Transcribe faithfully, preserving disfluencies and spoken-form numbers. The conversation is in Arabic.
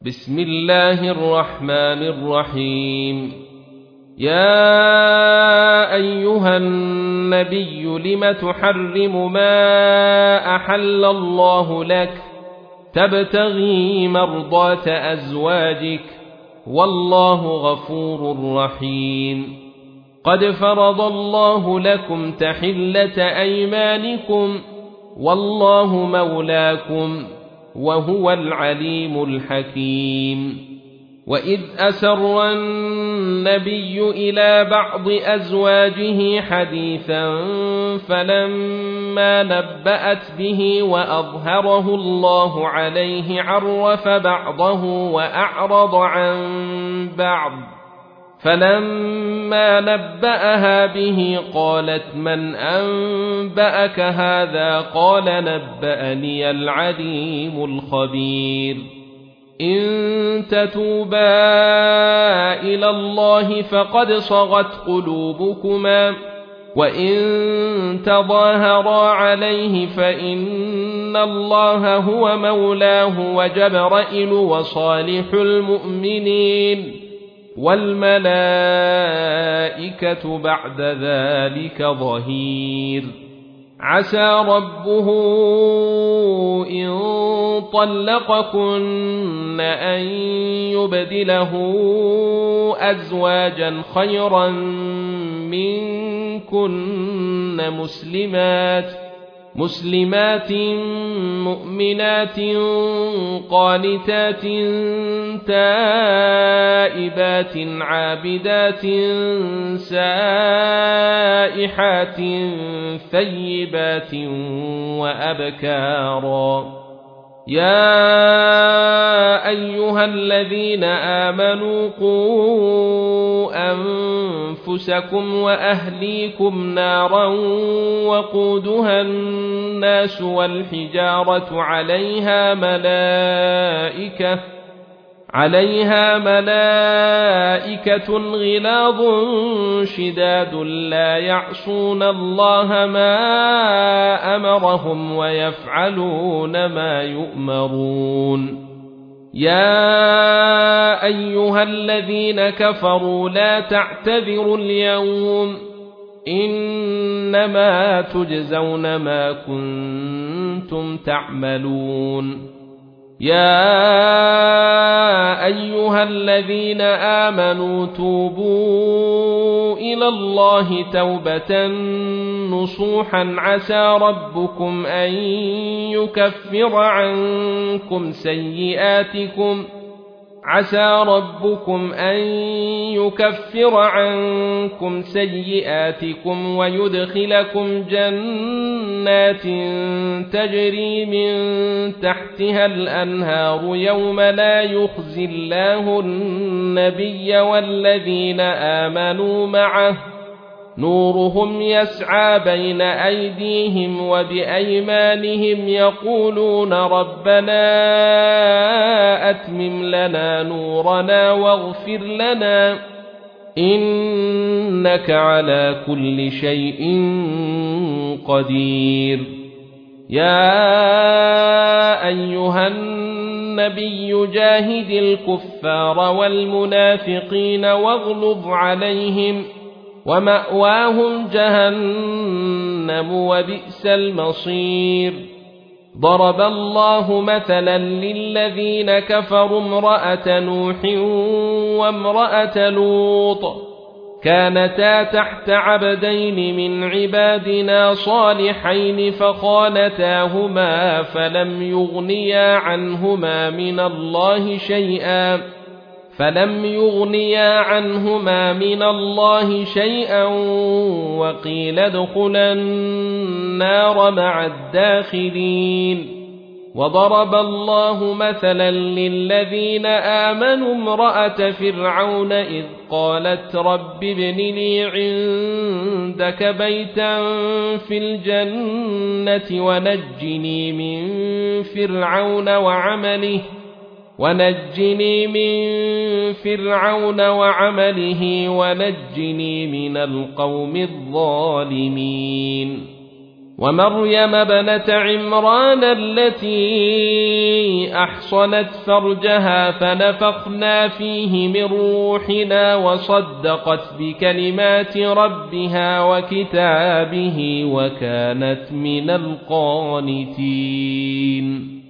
بسم الله الرحمن الرحيم. يا أيها النبي لم تحرم ما أحل الله لك تبتغي مرضات أزواجك والله غفور رحيم. قد فرض الله لكم تحلة أيمانكم والله مولاكم وهو العليم الحكيم. وإذ أسر النبي إلى بعض أزواجه حديثا فلما نبأت به وأظهره الله عليه عرف بعضه وأعرض عن بعض، فلما نبأها به قالت من أنبأك هذا؟ قال نبأني العليم الخبير. إن تتوبا إلى الله فقد صغت قلوبكما وإن تظاهرا عليه فإن الله هو مولاه وجبرائيل وصالح المؤمنين والملائكة بعد ذلك ظهير. عسى ربه إن طلقكن أن يبدله أزواجا خيرا منكن مسلمات مسلمات مؤمنات قانتات تائبات عابدات سائحات ثيبات وأبكارا. يا أيها الذين آمنوا قوا أنفسكم وأهليكم نارا وقودها الناس والحجارة عليها ملائكة عليها ملائكة غلاظ شداد لا يعصون الله ما أمرهم ويفعلون ما يؤمرون. يا أيها الذين كفروا لا تعتذروا اليوم إنما تجزون ما كنتم تعملون. يا أيها الذين آمنوا توبوا إلى الله توبة نصوحا عسى ربكم أن يكفر عنكم سيئاتكم عسى ربكم أن يكفر عنكم سيئاتكم ويدخلكم جنات تجري من تحتها الأنهار يوم لا يخزي الله النبي والذين آمنوا معه نورهم يسعى بين أيديهم وبأيمانهم يقولون ربنا أتمم لنا نورنا واغفر لنا إنك على كل شيء قدير. يا أيها النبي جاهد الكفار والمنافقين واغلظ عليهم ومأواهم جهنم وبئس المصير. ضرب الله مثلا للذين كفروا امرأة نوح وامرأة لوط كانتا تحت عبدين من عبادنا صالحين فخانتاهما فلم يغنيا عنهما من الله شيئا فلم يغنيا عنهما من الله شيئا وقيل ادخلا النار مع الداخلين. وضرب الله مثلا للذين آمنوا امرأة فرعون إذ قالت رب ابن لي عندك بيتا في الجنة ونجني من فرعون وعمله ونجني من فرعون وعمله ونجني من القوم الظالمين. ومريم ابنة عمران التي أحصنت فرجها فنفخنا فيه من روحنا وصدقت بكلمات ربها وكتابه وكانت من القانتين